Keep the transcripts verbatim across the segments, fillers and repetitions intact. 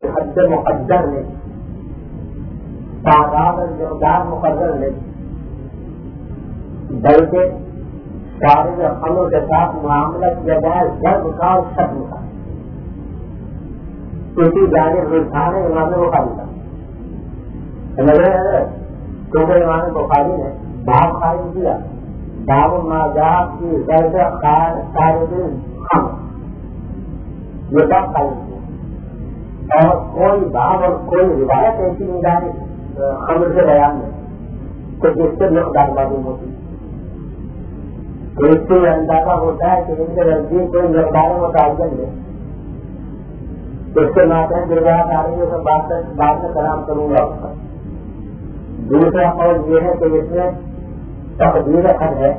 حد مقدر نہیں، تعداد اور مقدار مقرر نہیں، بلکہ شارب خمر کے ساتھ معاملہ کیا جائے ضرب کا اور شتم کا، اسی جانب رجحان ہے امام بخاری کا. سمجھ رہے ہیں؟ کیونکہ امام بخاری نے باب قائم کیا، باب ما جاء فی ضرب شارب الخمر، یہ باب قائم کیا، اور کوئی باب اور کوئی روایت ایسی نہیں جاری خمر کے بیان میں کہ جس سے مقدار معلوم ہوتی، اس سے اندازہ ہوتا ہے کہ ان کے نزدیک کوئی مقدار متعین ہے. اس کے ماتحت روایت آ رہی ہے تو بعد میں کلام کروں گا اس پر. دوسرا قول یہ ہے کہ اس میں تقدیر حد ہے،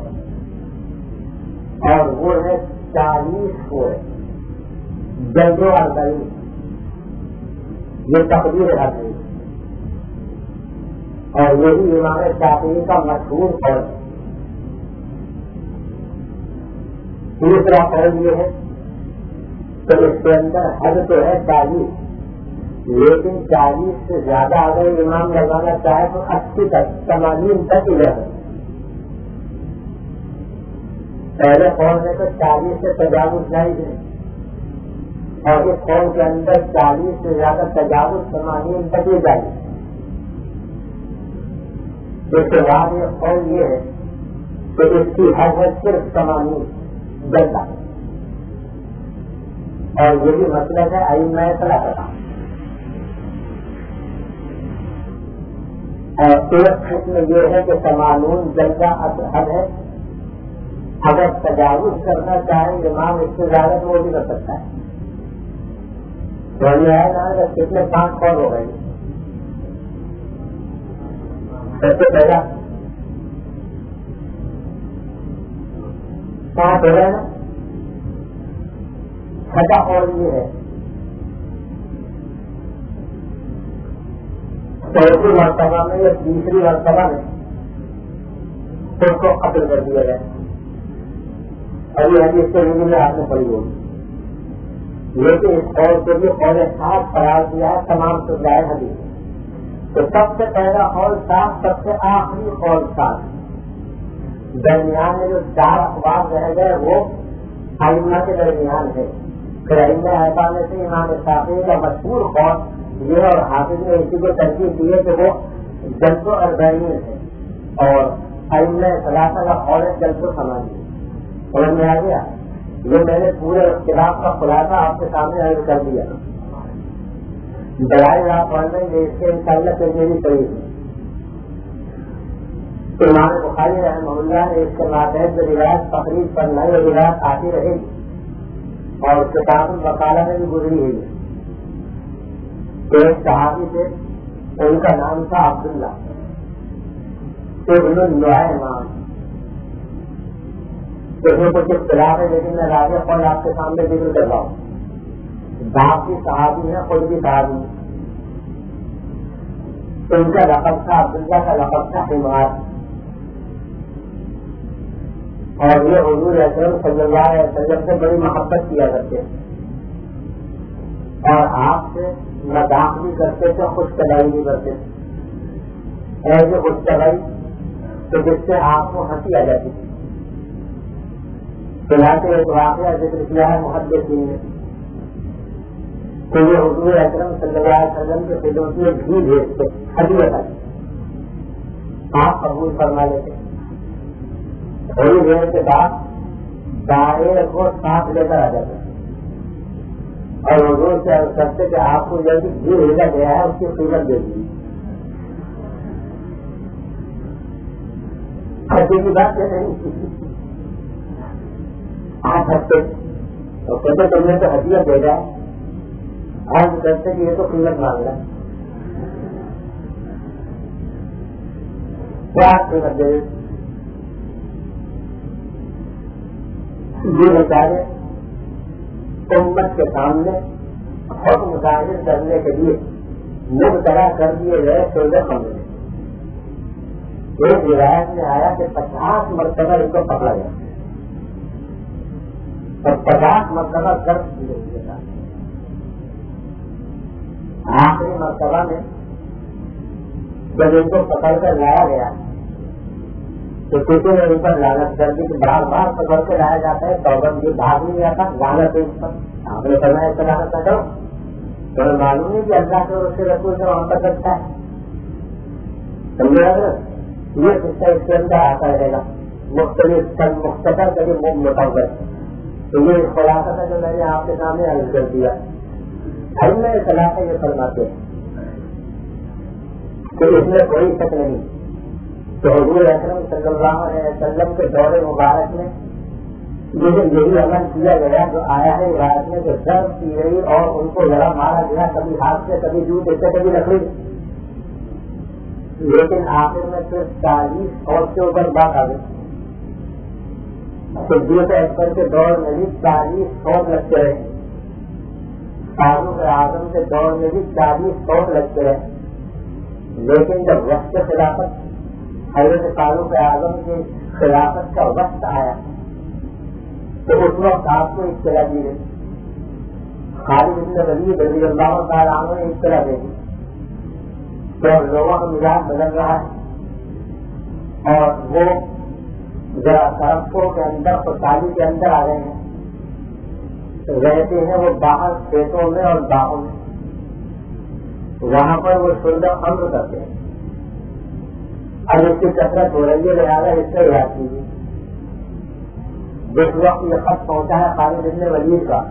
اور وہ ہے چالیس کو ہے جلد و اربعین، یہ تقدیر حد ہے، اور یہی امام شافعی کا مشہور قول. تیسرا قول یہ ہے تو اس کے اندر حد تو ہے چالیس، لیکن چالیس سے زیادہ اگر امام لگانا چاہے تو اسی تک سمانین تک ہی رہے. پہلے قول میں تو چالیس سے تجاوز جائز ہے، اور اس قول کے اندر چالیس سے زیادہ تجاوز سمانین تک ہی جائز. اس کے بعد یہ قول یہ ہے کہ اس کی حد ہے صرف سمانین جلدہ، اور یہی مطلب ہے ائمہ ثلاثہ. اور ایک قسم یہ ہے کہ سمانون جلدہ حد ہے، اگر تجاوز کرنا چاہے امام اس سے زیادہ تو وہ بھی کر سکتا ہے. تو یہ ہے نا کتنے پانچ قول ہو گئے. سب سے پہلا پانچ ہو گئے نا. چھٹا قول یہ ہے چوتھی مرتبہ میں یا تیسری مرتبہ میں اس کو قتل کر دیا جائے. ابھی حدیث کے لیے میں آپ نے پڑھی ہوگی، لیکن اس قول کے لیے قول صاف قرار دیا ہے تمام سزائے حدیث. تو سب سے پہلا قول صاف، سب سے آخری قول صاف، درمیان میں جو چار اخبار رہ گئے وہ ائمہ کے درمیان ہے. پھر ائمہ اربعہ میں سے امام شافعی کا مشہور قول یہ، اور حافظ نے اسی کو ترجیح دی ہے کہ وہ جلد و اربعین ہے، اور ائمہ ثلاثہ کا قول ہے جلد و ثمانین. سمجھ میں آ گیا؟ یہ میں نے پورے اختلاف کا خلاصہ آپ کے سامنے عرض کر دیا. دلائل آپ پڑھ لیں گے، اس کے انشاءاللہ پھر میری صحیح ہے. امام بخاری رحمہ اللہ نے اس کے ماتحت جو روایت تقریب کرنا ہے، یہ روایت آتی رہے گی، اور کتاب الوکالہ میں بھی گزری ہوئی. ایک صحابی سے ان کا نام تھا عبداللہ ابن النعمان. اس میں کچھ اختلاف ہے، لیکن میں راجع قول آپ کے سامنے ذکر کر رہا ہوں. باپ کی صحابی ہے، خود کی صحابی. ان کا لقب تھا عبداللہ، کا لقب تھا حمار، اور یہ حضور اکرم صلی اللہ علیہ وسلم سے بڑی محبت کیا کرتے، اور آپ سے مذاق بھی کرتے تھے، خوش طبعی بھی کرتے تھے. ایسے خوش طبعی تو جس سے آپ کو ہنسی آ جاتی تھی. چنانچہ ایک واقعہ ذکر کیا ہے محدثین نے کہ یہ حضور اکرم صلی اللہ علیہ وسلم کے خدمت میں گھی بھیجتے، ہدیہ تھا، آپ قبول فرما لیتے. تھوڑی دیر کے بعد دائرے کو ساتھ لے کر آ جاتے، اور حضور سے عرض کرتے کہ آپ کو جلدی گھی بھیجا گیا ہے، اس کی قیمت دے دیجیے. ایسی کی بات ہے نہیں، آپ ہنستے تو کہتے تم نے تو ہدیہ بھیجا ہے، آج کرتے کہ یہ تو قیمت مانگ رہا ہے، کیا قیمت دے دیتے. یہ بیچارے امت کے سامنے حکم ظاہر کرنے کے لیے مبتلا کر دیے گئے سودے خمرے. ایک روایت میں آیا کہ پچاس مرتبہ ان کو پکڑا گیا، اور پچاس مرتبہ درد دیے گئے. آخری مرتبہ میں جب ان کو پکڑ کر لایا گیا تو کسی نے ان پر لعنت کر دی کہ بار بار پکڑ کے لایا جاتا ہے، توبہ یہ بھاگ نہیں جاتا، لعنت ہے اس پر. آپ نے فرمایا اس لعنت نہ کرو. تو معلوم نہیں کہ اللہ کے اور اس کے رسول سے وہاں پر سکتا ہے. سمجھے حضرت؟ یہ قصہ اس کے اندر آتا رہے گا مختلف مختصر کبھی متوجہ. تو یہ خلاصہ تھا جو میں نے آپ کے سامنے عرض کر دیا. ہم نے خلاصہ یہ فرماتے ہیں کہ اس میں کوئی شک نہیں تو حضور اکرم صلی اللہ علیہ وسلم کے دور مبارک میں یہی عمل کیا گیا جو آیا ہے روایت میں، جو ضرب کی گئی اور ان کو ذرا مارا گیا، کبھی ہاتھ سے کبھی جوتے سے کبھی لکڑی. لیکن آخر میں صرف چالیس اور کے اوپر بات آ گئی. صدیق اکبر کے دور میں بھی چالیس فوج لگتے رہے، فاروق اعظم کے دور میں بھی چالیس فوج لگتے رہے. لیکن جب وقت خلافت حضرت فاروق اعظم کی خلافت کا وقت آیا تو اس وقت آپ کو اطلاع دی گئی. خالد بن ولید رضی اللہ تعالیٰ عنہ نے اطلاع دے دی کہ لوگوں کا مزاج بدل رہا ہے اور وہ ذرا سڑکوں کے اندر خوشحالی کے اندر آ رہے ہیں، رہتے ہیں وہ باہر کھیتوں میں اور باغوں میں، وہاں پر وہ شرب امر کرتے ہیں. اب اس کی کثرت ہو رہی ہے، لہٰذا اس سے یاد کیجیے. جس وقت یہ خط پہنچا ہے خالد بن ولید کا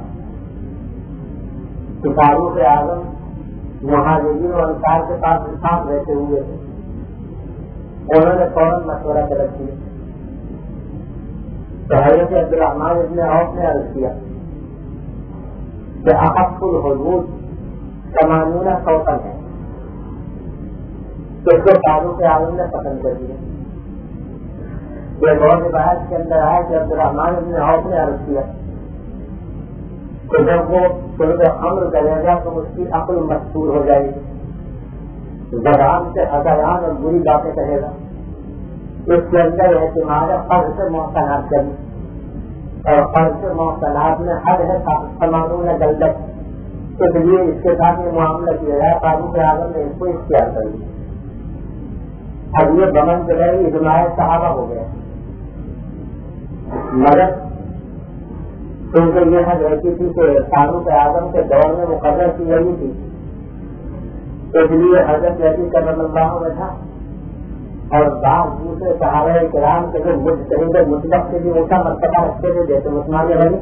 کہ فاروق اعظم مہاجرین اور انصار کے پاس ساتھ رہتے ہوئے تھے، انہوں نے فوراً مشورہ طلب کیا. تو حضرت عبدالرحمن ابن عوف نے عرض کیا کہ احق الحدود ثمانون سوطن ہے، تو اس کو فاروق اعظم نے پسند کر دیا. یہ بہت روایت کے اندر آیا کہ عبدالرحمن ابن عوف نے عرض کیا کہ جب وہ شرب امر کرے گا تو اس کی عقل مستور ہو جائے گی، زبان سے ہزاران اور بری باتیں کہے گا. اس کے اندر اعتماد فرض سے محسنات کرنی، اور فرض سے محسنات میں حد ہے قانون غلط، اس لیے اس کے ساتھ یہ معاملہ کیا جائے. فاروق اعظم نے اس کو اختیار کر لیا. اب یہ بمن جو ہے اجماع صحابہ ہو گیا، مگر کیونکہ یہ حد رہتی تھی کہ فاروق اعظم کے دور میں مقرر کی گئی تھی، اس لیے حضرت علی کرم اللہ میں تھا اور بعض دوسرے صحابہ کرام کے جو مجتہد مطلق سے بھی اونچا مرتبہ رکھتے تھے جیسے عثمان غنی،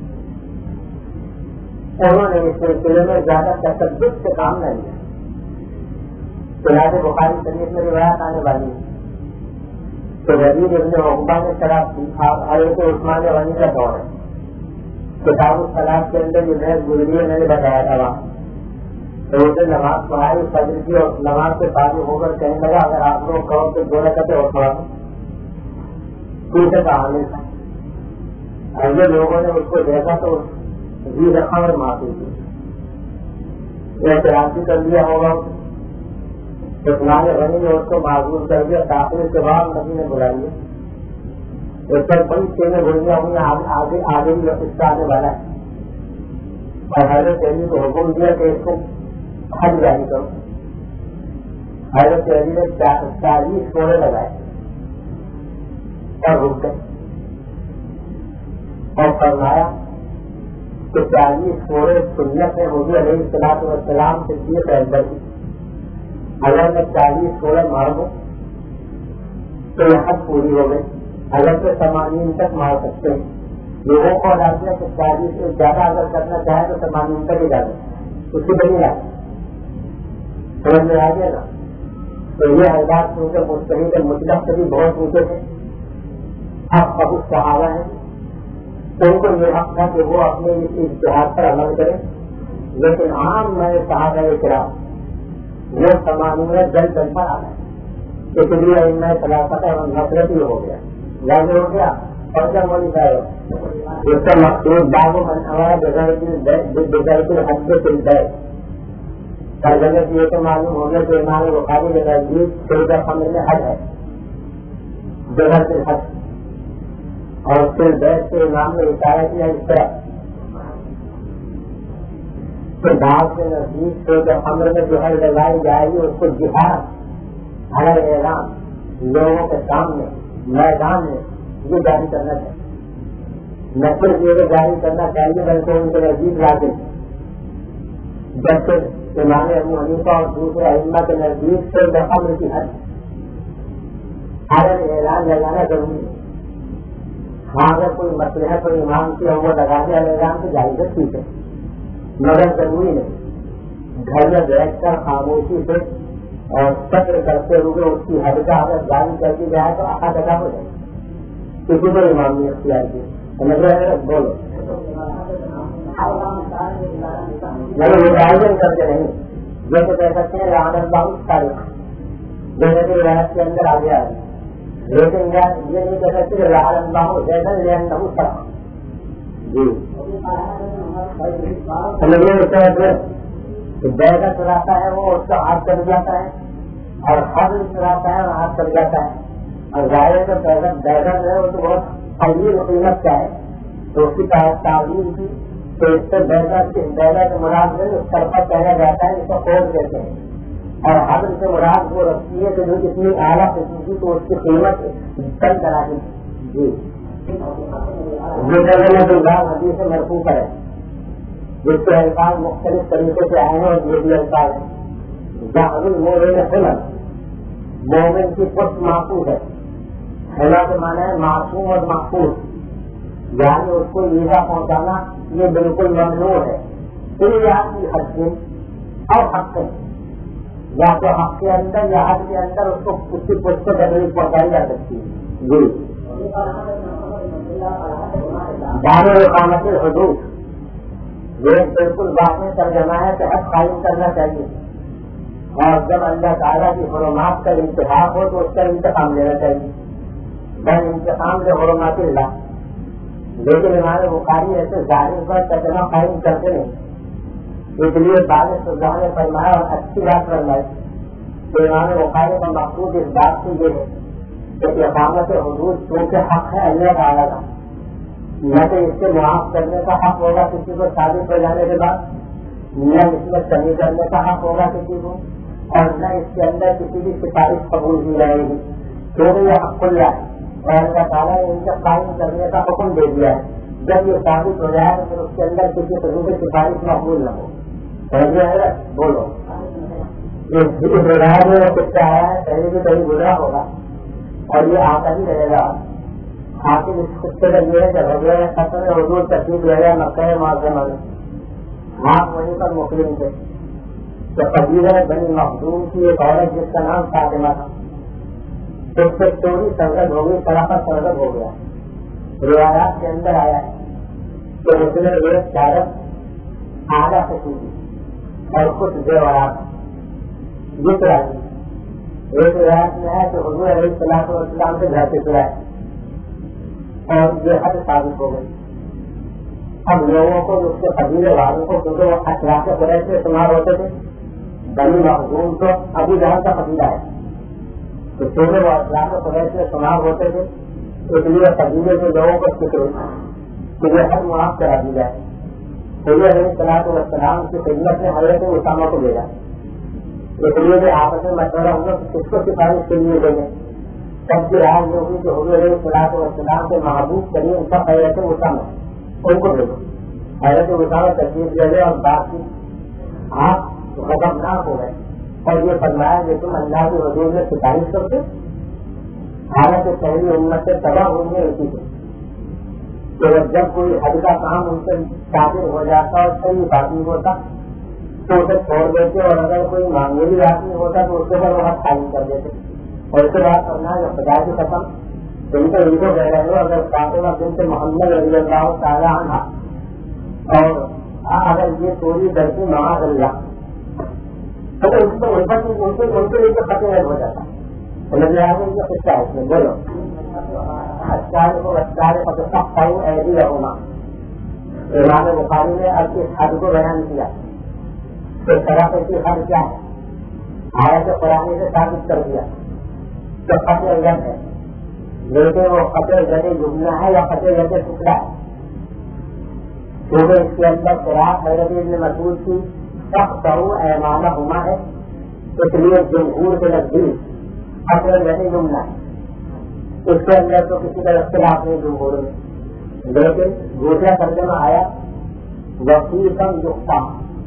انہوں نے اس سلسلے میں زیادہ تشدد سے کام نہ لیا. چنانچہ بخاری شریف میں روایت آنے والی ہے کہ ولید ابن عقبہ نے شراب پی. حضرت عثمان غنی کا دور ہے. کتاب الصلاۃ کے اندر یہ بحث گزری ہے، میں نے بتایا تھا وہاں. تو اسے نماز پڑھائی فجر کی اور نماز سے فارغ ہو کر کہنے لگا اگر آپ لوگ کہو تو دو رکعتیں اور پڑھا پیچھے کا حامل تھا. اگلے لوگوں نے اس کو دیکھا تو جی رکھا اور معافی کی، اعتراض کر دیا ہوگا. عثمان غنی نے اس کو معذور کر دیا. داخلے کے بعد نبی نے بلائیے اس پر بڑی چینیں گولیاں ہوئی، آگے آگے بھی اس کا آنے والا ہے. اور حضرت علی کو حکم دیا کہ اس کو حج جاری کرو. حضرت علی نے چالیس کوڑے لگائے اور رک گئے اور فرمایا کہ چالیس کوڑے سنت ہے حضور علیہ الصلوۃ والسلام سے کیے اندر کی. اگر میں چالیس کوڑے مار دوں تو یہ حد پوری ہو گئی. اگر سے سمانین تک مار سکتے ہیں. لوگوں کو ادا کیا کہ چالیس سے زیادہ اگر کرنا چاہے تو سمانین تک ہی جانا اس کی بنی رہا سمجھ میں آ گیا نا. تو یہ حضرات کیونکہ مستحق مطلق سے بھی بہت اونچے تھے، اب بہت صحابہ ہیں، ان کو یہ حق تھا کہ وہ اپنے اس اتحاد پر عمل کریں. لیکن عام میں صحابہ کرام وہ سمانین جل جل پر آ گئے، اس لیے میں خلافت اور نفرت ہی ہو گیا، واضح ہو گیا. اور جب وہ نکالے اس کا مقصود باغ من ہمارا بغیر حد سے چلتا ہے. ترجمے سے یہ تو معلوم ہو گیا کہ امام بخاری کے نزدیک سورہ خمر میں حد ہے، جگہ سے حد. اور پھر بیٹھ کے امام نے اشارہ کیا اس طرح تو باغ کے نزدیک سے جو امر میں جوہر لگائی جائے گی اس کو جہاد ہر اعلان لوگوں کے سامنے میدان میں یہ جاری کرنا چاہیے، نہ صرف یہ جاری کرنا چاہیے بلکہ ان کے نزدیک لازم جیسے امام ابو حنیفہ اور دوسرے ائمہ کے نزدیک سے جو امر کی حد ہر اعلان لگانا ضروری ہے۔ ہاں اگر کوئی مصلحت کوئی امام کی اور وہ لگانے والے اعلان تو جائز ہے، ٹھیک ہے، مگر ضروری نہیں گھر میں بیٹھ کر خاموشی سے اور صبر کرتے ہوئے اس کی حد کا اگر جاری کر دی جائے تو آخر ادا ہو جائے، کسی کو امام نے اختیار کی سمجھ رہے ہیں، بولو نہیں متعین کرتے نہیں، یہ تو کہہ سکتے ہیں لعنت اللہ تاریخ جیسے کہ روایت کے اندر آ گیا ہے، لیکن یہ نہیں کہہ سکتے کہ لعنت اللہ جیسا لین نہ سر جی سمجھے کہ بیگا چلاتا ہے وہ اس کا ہاتھ چل جاتا ہے اور حل چلاتا ہے وہ ہاتھ چل جاتا ہے، اور ظاہر کا بیگا بیگا جو ہے وہ تو بہت قلیل قیمت کا ہے تو اس کی تعلیم کی تو اس سے بیگا بیگا کے مراد میں اس طرفہ کہا جاتا ہے، اس کو کوڈ کہتے ہیں، اور حل سے مراد وہ رکھتی ہے کہ جو اتنی اعلیٰ قسم کی تو اس کی قیمت کم کرا دی جی ندی سے مرفوع ہے جس کے الفاظ مختلف طریقے سے آئے ہیں اور یہ بھی الفاظ ہے جہاں المومن حلم مومن کی پشت محفوظ ہے، حلا کے معنی ہے معصوم اور محفوظ، یعنی اس کو ایزا پہنچانا یہ بالکل ممنوع ہے، پھر آپ کی حد سے اور حق سے یا تو حق کے اندر یا حد کے اندر اس کو اس کی پشت کو تکلیف پہنچائی جا سکتی ہے جی دار اقامت الحدود یہ بالکل واضح ترجمہ ہے کہ حد قائم کرنا چاہیے، اور جب اللہ تعالیٰ کی حرمات کا انتخاب ہو تو اس کا انتقام لینا چاہیے، بل انتقام سے حرمات اللہ، لیکن ہمارے بخاری ایسے ظاہر پر ترجمہ قائم کرتے نہیں، اس لیے بعض اللہ نے فرمایا اور اچھی بات فرمائی کہ امام بخاری کا مقصود اس بات سے یہ ہے کہ اقامت حدود کیونکہ حق ہے اللہ تعالیٰ کا، نہ تو اس سے معاف کرنے کا حق ہوگا کسی کو ثابت ہو جانے کے بعد، نہ اس میں کمی کرنے کا حق ہوگا کسی کو، اور نہ اس کے اندر کسی کی سفارش قبول کی جائے گی، کیونکہ یہ حق کھل جائے اور اللہ تعالیٰ نے ان کا قائم کرنے کا حکم دے دیا ہے، جب یہ ثابت ہو جائے تو پھر اس کے اندر کسی قسم کی سفارش مقبول نہ ہو، سمجھ ہے بولو روایت میں کچھ آیا ہے پہلے بھی کہیں گزرا ہوگا اور یہ آتا ہی رہے گا، حاصل اس خطے کا یہ ہے کہ وغیرہ ختم حضور تکلیف لے گیا مکہ معظمہ میں، آپ وہیں پر مسلم تھے تو قبیلہ بنی مخدوم کی ایک عورت جس کا نام فاطمہ تھا اس سے چوری سرگرد ہو گئی، سراپا سرگرد ہو گیا، روایات کے اندر آیا ہے کہ اس نے ایک چارت آدھا سے ٹوٹی اور کچھ زیورات جس راجی ایک روایت میں ہے کہ حضور علیہ الصلوۃ والسلام سے گھر سے چلائے اور یہ حد ثابت ہو گئی۔ اب لوگوں کو اس کے قبیلے والوں کو کیونکہ وہ اخلاق قریش سے استعمال ہوتے تھے، بنی مخزوم تو ابھی جہاں کا قبیلہ ہے تو چونکہ وہ اخلاق قریش سے استعمال ہوتے تھے اس لیے قبیلے کے لوگوں کو فکر کہ یہ حد معاف کرا دی جائے، حضور علیہ الصلوۃ والسلام کی خدمت میں حضرت اسامہ کو بھیجا، اس لیے کہ آپس میں مشورہ ہوا کہ کس کو سفارش کے لیے دیں گے، سب کی رائے یہ ہوئی کہ حضور علیہ الصلوۃ والسلام کے محبوب کریم ان کا حضرت اسامہ ان کو بھیجو، حضرت اسامہ تشریف لے گئے اور بات کی، آپ خطرناک ہو گئے اور یہ فرمایا کہ تم اللہ کے حضور میں سفارش کرتے، حالانکہ پہلی امت سے تباہ ہوئی ہے اسی سے کہ جب کوئی حد کا کام ان سے قابل ہو جاتا اور صحیح باقی ہوتا تو اسے چھوڑ دیتے، اور اگر کوئی معمولی باقی ہوتا تو اس کے بعد وہ حد قائم کر دیتے، اور اس کے بعد کرنا ہے خدا کی قسم ان کو ان کو کہہ رہے ہو اگر فاطمہ بنت محمد رضی اللہ تعالیٰ عنہ اور اگر یہ چوری درسی معاذ اللہ تو ان کو ان کے لیے خطرہ ہو جاتا نظر آ گئی یہ سچا ہے اس میں بولو اچار کو اچار کو سخت ایسی رہنا امام بخاری نے اب اس حد کو بیان کیا کہ شرافت کی حد کیا ہے، حالت قرآن سے ثابت کر دیا کہ خطر غد ہے، لیکن وہ خطر غد جملہ ہے یا خطر غد ٹکڑا ہے، کیونکہ اس کے اندر قرآن حضرت ابن مسعود کی سخت کروں ایمانہ ہونا ہے، اس لیے جمہور کے نزدیک اصل نہیں جملہ ہے، اس کے اندر تو کسی کا اختلاف نہیں جمہور میں، لیکن دوسرا ترجمہ آیا وسیقاً یقطع،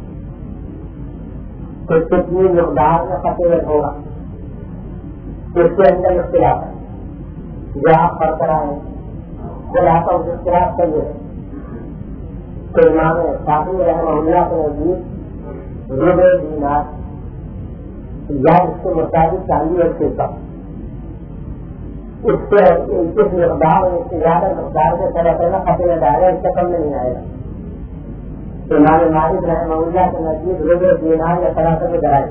تو کتنی مقدار میں فصیل ہوگا اس کے اندر اختلاف ہے، جو آپ پڑھ کر آئے خلاصہ اس اختلاف کا یہ ہے کہ امام شافعی رحمہ اللہ کے نزدیک ربع دینار یا اس کے مطابق چاندی اور سکہ، اس سے کس مقدار اس سے زیادہ مقدار سے طرح کرنا فصیل ڈالے، اس سے کم نہیں آئے گا۔ امام مالک رحمہ اللہ کے نزدیک ربع دینار یا طرح سے ڈرائے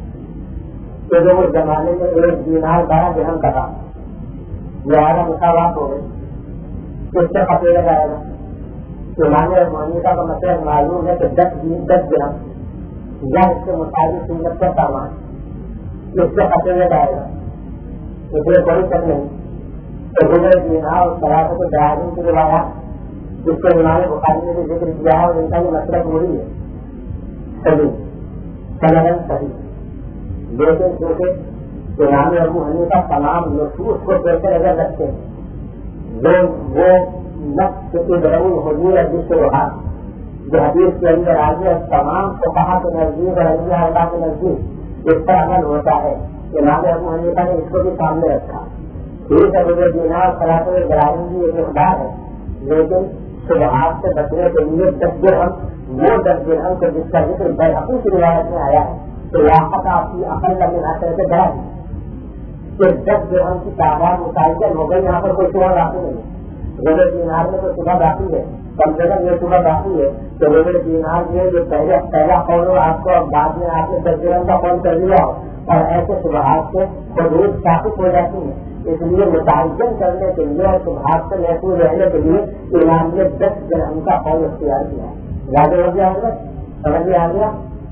کہ جو اس زمانے میں ایک دینار بارہ درہم کا تھا، لہٰذا مساوات ہو گئی، اس سے فصیل جائے گا۔ امام ابو حنیفہ کا مطلب معلوم ہے کہ دس دس درہم یا اس کے مطابق قیمت کا سامان اس سے فصیل جائے گا، اس لیے کوئی شک نہیں کہ ربع دینار اور طرح سے ڈرائیونگ کی روایات جس کو امام بخاری نے بھی ذکر کیا ہے اور ان کا یہ مطلب وہی ہے صحیح سندن صحیح، لیکن کیونکہ امام ابو حنیفہ تمام نصوص کو پیش نظر رکھتے ہیں، وہ وہ نفس کے ضرور حضور ہے جس سے وہ جو حدیث کے اندر آگے تمام فقہا کے نزدیک اور اولیاء اللہ کے نزدیک اس پر عمل ہوتا ہے، امام ابو حنیفہ نے اس کو بھی سامنے رکھا۔ ٹھیک ہے ربع دینار صلاۃ الجراحی کی ایک مقدار ہے، لیکن شبہات سے بچنے کے لیے دس درہم وہ دس درہم کو جس کا ذکر بیہقی کی روایت میں آیا ہے تو لاحق آپ کی عقل کا بنا کر کے بڑھا کہ دس درہم کی تعداد متعین ہو گئی، یہاں پر کوئی صبح باقی نہیں ہے۔ ربع دینار میں تو صبح باقی ہے، کم سے کم یہ صبح باقی ہے تو ربع دینار میں جو پہلے پہلا قول ہو آپ کو بعد میں آپ نے دس درہم کا قول کر دیا ہو، اور ایسے صبحات سے حدود ثابت ہو جاتی ہیں، اس لیے متعین کرنے کے لیے اور صبحات سے محفوظ رہنے کے لیے امام نے دس درہم کا قول اختیار کیا ہے۔ زیادہ ہو گیا ہوگا، سمجھ میں آ گیا۔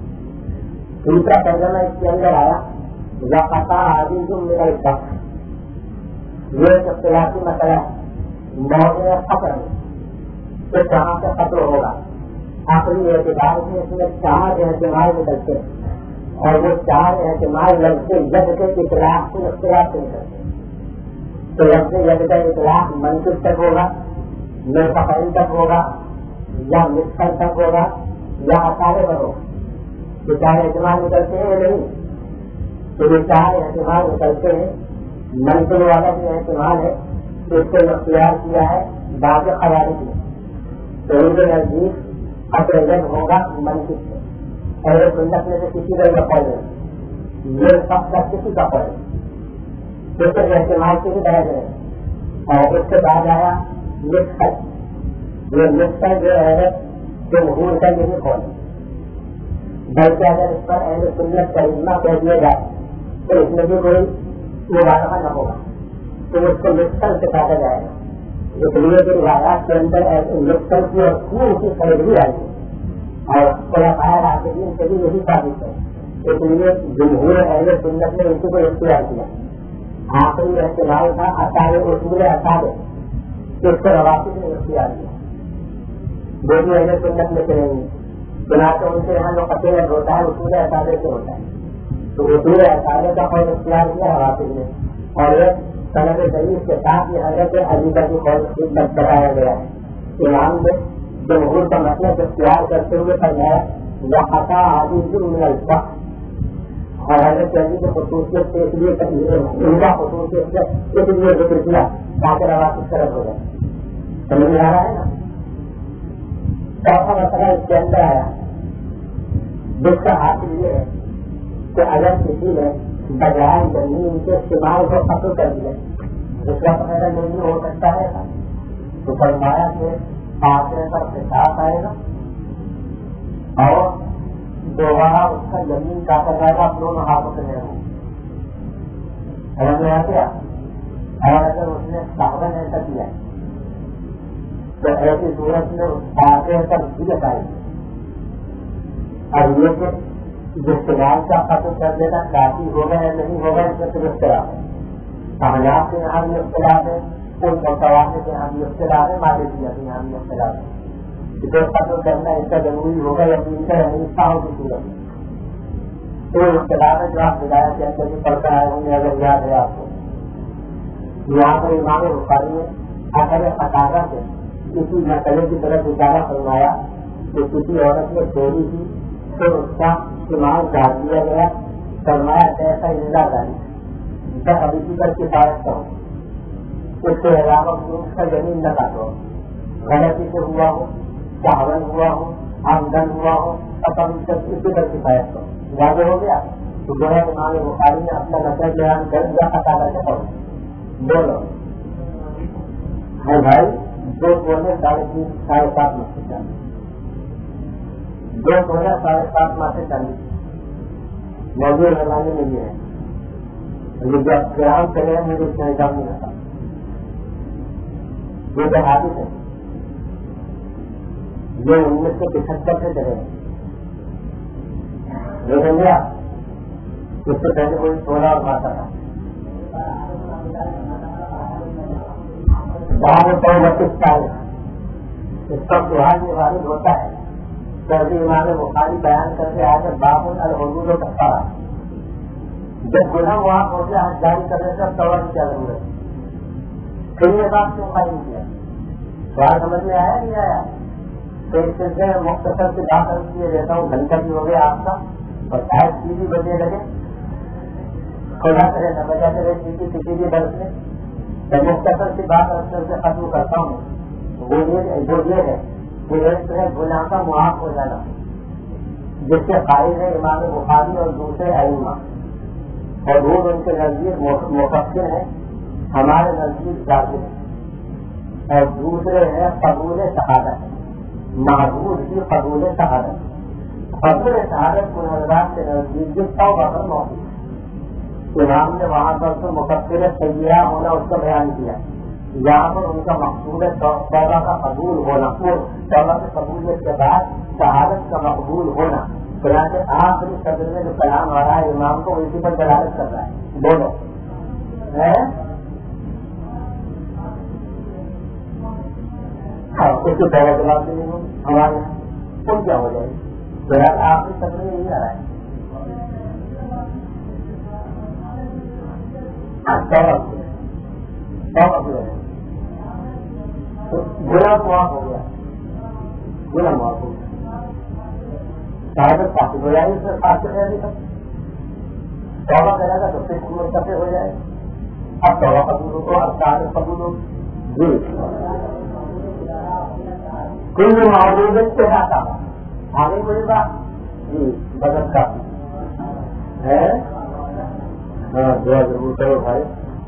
دوسرا ترجمہ اس کے اندر آیا وقطع عزیز من الفقر، یہ ایک اختلافی مسئلہ ہے موضوع فقر تو کہاں سے قطع ہوگا۔ آخری اعتبار میں اس میں چار احتمال نکلتے ہیں اور وہ چار احتمال لفظ ید کے اطلاق سے اختلاف سے نکلتے ہیں، تو لفظ ید کا اطلاق منصب تک ہوگا، مرفقین تک ہوگا، یا مسکر تک ہوگا، یا اثارے پر ہوگا۔ یہ چار احتمال نکلتے ہیں یا نہیں؟ تو یہ چار احتمال نکلتے ہیں۔ منصب والا جو احتمال ہے اس کو اختیار کیا ہے بعض خوارج نے، تو ان کے نزدیک اپریزن ہوگا منصب سے، اور سنت میں سے کسی کا یہ قول ہے، یہ سب کا کسی کا قول ہے، اس کے احتمال سے بھی درج ہے۔ اور اس کے بعد آیا نسخت، یہ نسخت جو ہے جمہور کا یہی قول ہے، بلکہ اگر اس پر اہل سنت کا اجماع کہہ دیا جائے تو اس میں بھی کوئی مبالغہ نہ ہوگا، تو اس کو نسخت سے کاٹا جائے گا۔ اس لیے کہ روایات کے اندر ایسے نسخت کی اور خون کی خرید بھی آئی ہے اور خلفائے راشدین سے بھی یہی ثابت ہے، اس لیے جمہور اہل سنت نے اسی کو اختیار کیا۔ آخری احتمال تھا اثار اصول اثار، اس کو روافض نے اختیار کیا، جو بھی اہل سنت میں سے نہیں چنانچہ ان سے یہاں جو قطعیت ہوتا ہے اصول اثارے سے ہوتا ہے، تو اصول اثارے کا قول اختیار کیا روافض نے، اور یہ سند صحیح کے ساتھ یہ حضرت علی کا بھی قول خدمت بتایا گیا ہے۔ امام نے جمہور کا مطلب اختیار کرتے ہوئے فرمایا وقطع عزیز من الفقر، اور حضرت علی کی خصوصیت سے اس لیے ان کا خصوصیت سے اس لیے ذکر کیا تاکہ روافض طرف ہو جائے۔ سمجھ میں آ رہا ہے نا؟ چوتھا مسئلہ اس کے اندر آیا جس کا حاصل یہ ہے کہ اگر کسی نے بجائے زمین کے استعمال کو قطع کر دیا، اس کا پہلا نہیں ہو سکتا ہے تو فرمایا کہ آخر پر حساب آئے گا اور دوبارہ اس کا زمین کاٹا جائے گا دونوں ہاتھوں سے نہیں ہو۔ سمجھ میں آ گیا؟ اور اگر اس نے صاحبن ایسا کیا تو ایسی صورت میں آخر پر دیت آئے گی، اور یہ کہ جس سوال کا قتل کر دینا کافی ہوگا یا نہیں ہوگا اس میں صرف اختلاف ہے۔ احناف کے یہاں بھی اختلاف ہے، ان متواتر کے یہاں بھی اختلاف ہے، مالکیہ کے یہاں بھی اختلاف ہے۔ اسے قتل کرنا اس کا ضروری ہوگا یا ان کا انصاف کی صورت میں. تو اقتدار جو آپ ہدایت کے اندر بھی پڑھتا ہے انہیں اگر یاد ہے آپ کو یہاں پر امام بخاری نے اثر قتادہ سے کسی مسئلے کی طرف اشارہ فرمایا کہ کسی عورت نے چوری کی تو اس کا ایمان کاٹ دیا گیا فرمایا ایسا انتظار داری جب حدیثی پر کفایت کرو اس کے علاوہ اس کا زمین نہ کاٹو غلطی سے ہوا ہو چاول ہوا ہو آمدن ہوا ہو اور اسی پر کفایت کرو واضح ہو گیا. تو جو ہے امام بخاری نے اپنا نظر بیان کر دیا قتادہ سے پڑھو بولو ہے بھائی دو بولے ساڑھے تین ساڑھے سات ماہ سے چالیس دو بولے ساڑھے سات ماہ سے چالیس موجود زمانے میں یہ ہے جب گرام چلے ہیں مجھے اس کا حساب نہیں رہتا یہ جو حادث ہے یہ انیس سو پچہتر سے چلے ہیں دیکھیں گے آپ اس سے پہلے کوئی سولہ اور ماتا تھا بہت بتیس سال اس کا تہوار یہ واحد ہوتا ہے سردی امام بخاری بیان کرتے آئے باب الحدود و کفارہ جب گناہ وہاں پہنچے حج جاری کرنے سے توبہ کی کیا ضرورت ہے پھر یہ بات کیوں قائم کیا سوال سمجھ میں آیا نہیں آیا تو اس سلسلے میں مختصر سے بات کر کے دیتا ہوں گھنٹہ بھی ہو گیا آپ کا اور شاید چیزی بجنے لگے کھلا کرے نہ بجا کرے چیزی کسی بھی درد میں جب مختصر سے بات اکثر سے ختم کرتا ہوں وہ یہ ہے کہ ایک طرح گناہ کا معاف ہو جانا جس کے قائل ہے امام بخاری اور دوسرے ائمہ اور وہ ان کے نزدیک مفسر ہیں ہمارے نزدیک ظاہر ہے اور دوسرے ہیں قبول شہادت معبود کی قبول شہادت قبول شہادت گنہگار کے نزدیک جو توبہ پر موجود امام نے وہاں پر تو مفسر سیاح ہونا اس کا بیان کیا یہاں پر ان کا مقصود ہے توبہ کا قبول ہونا توبہ کے قبولیت کے بعد شہادت کا مقبول ہونا چنانچہ آخری صدر میں جو کلام آ رہا ہے امام کو اسی پر دلالت کر رہا ہے بولو اس کی پہلے جواب نہیں ہو ہمارے کون کیا ہو جائے گی آخری صدر میں یہی آ رہا ہے گناہ معاف ہو گیا گناہ معاف ہو گیا شہادت کافی ہو جائے اس میں خاص رہے گی سب توبہ کرے گا تو پھر مرتفع ہو جائے اب توبہ قبول ہو اب شہادت قبول ہو جی کل معلومات کے ساتھ آگے کوئی بات جی بدت کا ہے ہاں دعا ضرور کرو بھائی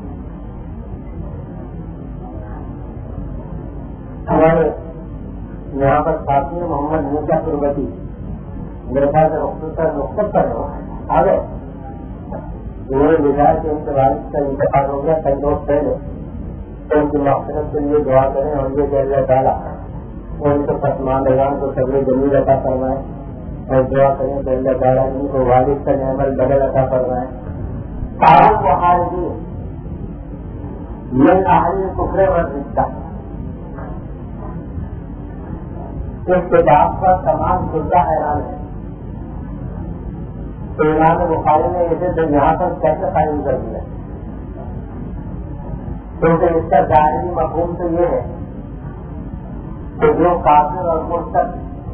ہمارے یہاں پر ساتھی محمد مرزا قربتی میرے خیال سے رخصت رخصت کر رہے ہو آ گئے انہوں نے لکھا کہ ان کے والد کا انتقال ہو گیا کئی روز پہلے تو ان کی مقصد کے لیے دعا کریں اور یہ کہ اللہ تعالیٰ ان کو پسمان بیان کو سبر جمیل عطا فرمائے اور دعا کریں کہ اللہ تعالیٰ ان کو والد کا نعمت بدل عطا فرمائے تعاون مخارجی من اہل کفر و رشتہ اس کتاب کا تمام خدا حیران ہے تو امام بخاری نے اسے تو یہاں پر کیسے قائم کر دیا کیونکہ اس کا ظاہری مفہوم تو یہ ہے کہ جو کافر اور مرتد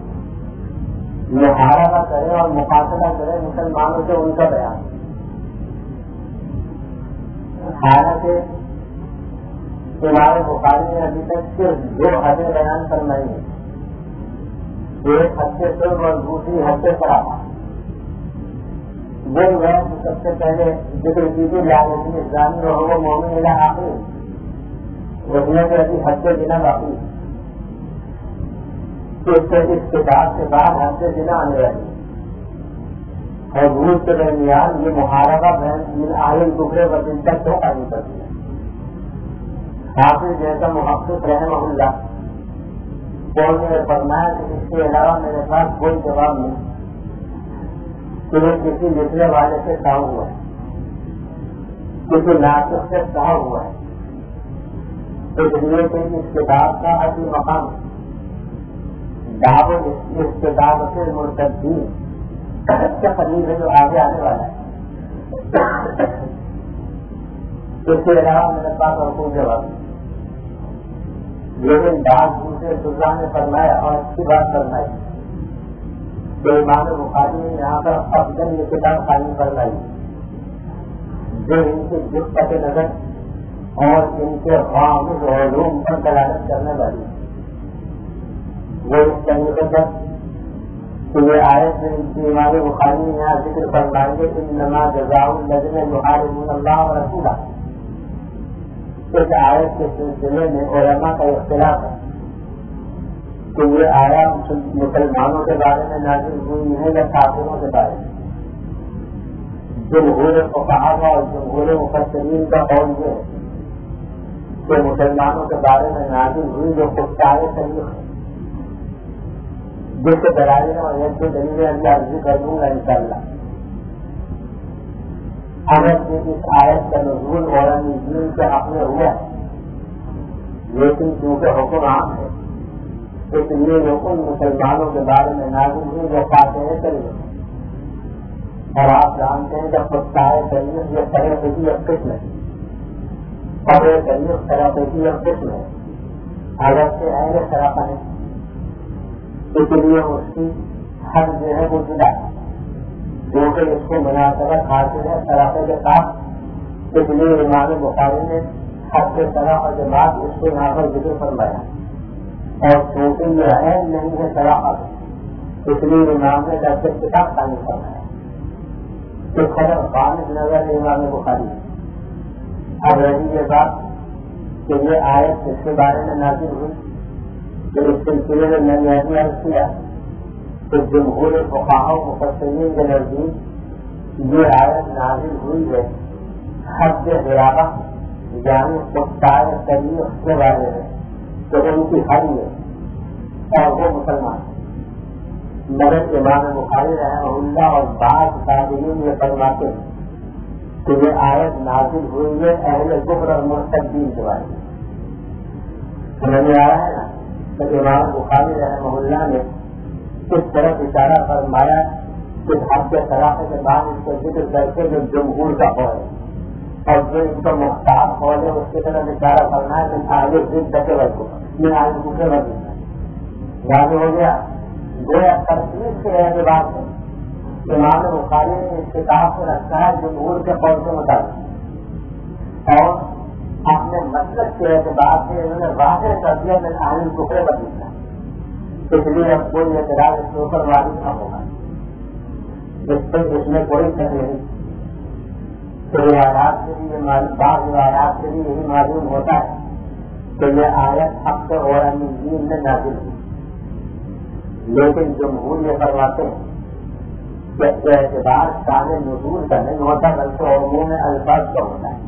محاربہ کرے اور مقابلہ کرے مسلمانوں سے ان کا بیان حالانکہ امام بخاری نے ابھی تک صرف دو حدیں بیان فرمائی ہیں ایک حد سے صرف اور دوسری حد سے خراب وہ ہے سب سے پہلے ذکر کیجیے لالچی اسلامی اور وہ مومن الہ آخری اس میں سے ابھی حد سے جنا باقی اس کتاب کے بعد حد سے جنا آنے والی اور روس کے درمیان یہ محاربہ بہن عالم ٹکڑے پر دن تک کیوں قائم کرتی ہے حافظ جیسا محقق رحمہ اللہ بولنے میں فرمایا کہ اس کے علاوہ میرے پاس کوئی جواب نہیں کہ وہ کسی لکھنے والے سے کہا ہوا ہے کسی ناطق سے کہا ہوا ہے تو اس لیے کہ اس کتاب کا اصل مقام باب استدامت المرتدین کے قریب ہے جو آگے آنے والا ہے. اس کے علاوہ میرے پاس اور کوئی جواب نہیں. لیکن بعض دوسرے بزرگوں نے فرمایا اور اچھی بات فرمائی کہ امام بخاری نے یہاں پر افضل یہ کتاب قائم فرمائی جو ان کی جسمت نظر اور ان کے غامض علوم پر دلالت کرنے والی وہ اس طریقے پر کہ یہ آیت میں ان کی امام بخاری نے یہاں ذکر فرمائیں گے انما جزاء الذین یحاربون اللہ ورسولہ. اس آیت کے سلسلے میں علماء کا اختلاف ہے کہ یہ آیت مسلمانوں کے بارے میں نازل ہوئی ہے یا کافروں کے بارے میں. جمہور فقہا اور جمہور مفسرین کا قول یہ ہے کہ مسلمانوں کے بارے میں نازل ہوئی جو کفار طریق ہے جس کے دلائل اور ایک سے دلیلیں اللہ عرضی کر دوں گا انشاءاللہ. اگر اس آیت کا نزول قرآن دین کے حق میں ہوا لیکن کیونکہ حکم عام ہے اس لیے ان مسلمانوں کے بارے میں نازل ہوئی جو فاتح طریق. اور آپ جانتے ہیں جب فاتح طریق یہ طرح کی ایک قسم ہے اور یہ طریق طرح کی ایک قسم ہے اگر سے اہل طرح ہے اس لیے اس کی حد جو ہے وہ جدا ہے کیونکہ اس کو مناسبت حاصل ہے طرح کے ساتھ. اس لیے امام بخاری نے حد کے طرح کے بعد اس کو یہاں پر ذکر فرمایا اور کیونکہ یہ عین نہیں ہے طرح اس لیے امام نے درس کتاب قائم فرمایا. تو خبر خالص نظر ہے امام بخاری. اب رہی یہ بات کہ یہ آیت اس کے بارے میں نازل ہوئی تو اس سلسلے میں میں نے یہ عرض کیا کہ جمہور فقہا و مفسرین کے نزدیک یہ آیت نازل ہوئی ہے حد غرابہ یعنی کفار طریق کے بارے میں تو ان کی حد ہے اور وہ مسلمان. مگر امام بخاری رحمہ اللہ اور بعض تابعین یہ فرماتے ہیں کہ یہ آیت نازل ہوئی ہے اہل کفر اور مرتدین کے بارے میں. سمجھ میں آ رہا ہے نا. تو امام بخاری رحمہ اللہ نے اس طرح اشارہ فرمایا کہ حد کے طلاق کے بعد اس کو ذکر کر کے جو جمہور کا قول ہے اور جو اس کا مختار قول ہے اس کی طرف اشارہ کرنا ہے کہ آگے ضد بچے بچ کو میں آگے دوسرے بچ یاد ہو گیا. گویا ترتیب کے اعتبار سے امام بخاری نے اس کتاب کو رکھا ہے جمہور کے قول کے مطابق اور اپنے مطلب کے اعتبار سے انہوں نے واضح کر دیا میں آئین ٹکڑے بدلتا اس لیے اب کوئی اعتراض اس کے اوپر واضح نہ ہوگا جس پر اس میں کوئی شک نہیں. تو روایات سے بھی بعض روایات سے بھی یہی معلوم ہوتا ہے کہ یہ آیت حق اور دین میں نازل ہوئی. لیکن جمہور یہ فرماتے ہیں کہ اعتبار شان نزول کا نہیں ہوتا بلکہ عموم الفاظ کا ہوتا ہے.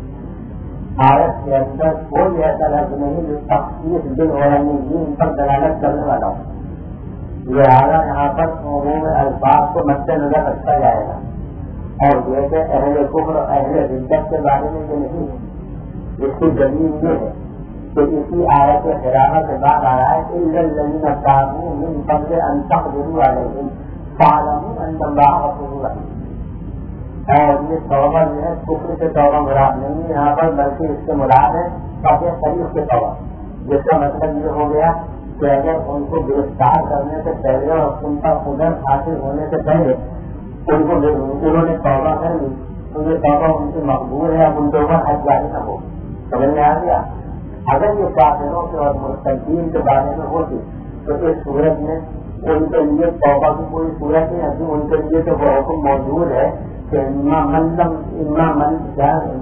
آیت کے اندر کوئی ایسا لفظ نہیں جو تخصیص دل اور دین پر دلالت کرنے والا ہو. لہٰذا یہاں پر عموم الفاظ کو مد نظر رکھا جائے گا اور جیسے اہل کفر اور اہل ردت کے بارے میں جو نہیں ہے اس کی دلیل یہ ہے کہ اسی آیت خرابہ کے بعد آیا ہے کہ الذین تابوا من قبل ان تقدروا علیہم فاعلموا ان اللہ غفور رحیم. اور یہ توبہ جو ہے کفر سے توبہ مراد نہیں ہے یہاں پر بلکہ اس سے مراد ہے قطع طریق سے توبہ جس کا مطلب یہ ہو گیا کہ اگر ان کو گرفتار کرنے سے پہلے اور ان کا قدرت حاصل ہونے سے پہلے ان کو انہوں نے توبہ کر لی تو یہ توبہ ان کی مقبول ہے اب ان کے اوپر حج جاری نہ ہو. سمجھ میں آ گیا. اگر یہ کافروں کے اور مرتدین کے بارے میں ہوتی تو اس صورت میں ان کے لیے توبہ کی کوئی صورت نہیں آتی. ان کے لیے تو وہ حکم موجود ہے کہ اما مندم اما مند جان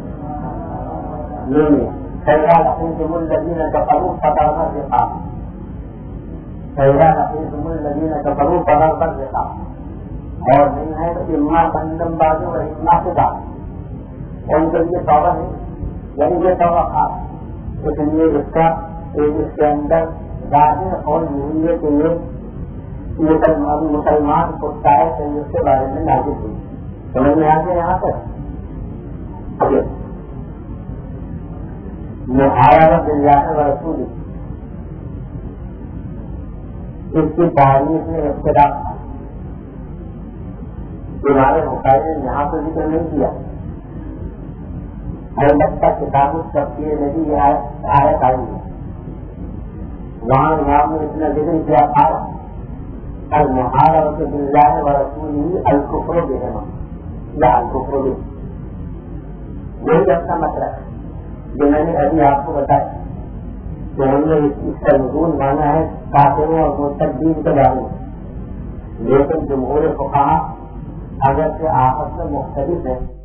فیضا لقیتم الذین کفروا فضرب الرقاب فیضا لقیتم الذین کفروا فضرب الرقاب اور نہیں ہے تو اما مندم بازو اور اما خدا ان کے لیے توبہ نہیں یعنی یہ توبہ خاص. اس لیے اس کا اس کے اندر واضح اور یہی ہے کہ یہ مسلمان مسلمان کو چاہے تو اس کے بارے میں نازل ہوئی. سمجھ میں آ گیا یہاں پر محاورہ باللہ و رسول اس کی تعریف میں ابتدا ہمارے مقابلے نے یہاں پر ذکر نہیں کیا. البتہ کتاب التفسیر میں بھی یہ آیت آئی ہے. وہاں امام نے اتنا ذکر کیا تھا المحاربۃ باللہ ورسولہ الکفر بہما یا الکفر بہ. وہی اپنا مطلب ہے جو میں نے ابھی آپ کو بتایا کہ ہم نے اس کا نزول مانا ہے کافروں اور مرتدین کے بارے میں. لیکن جمہور فقہا اگر سے آپس میں مختلف ہے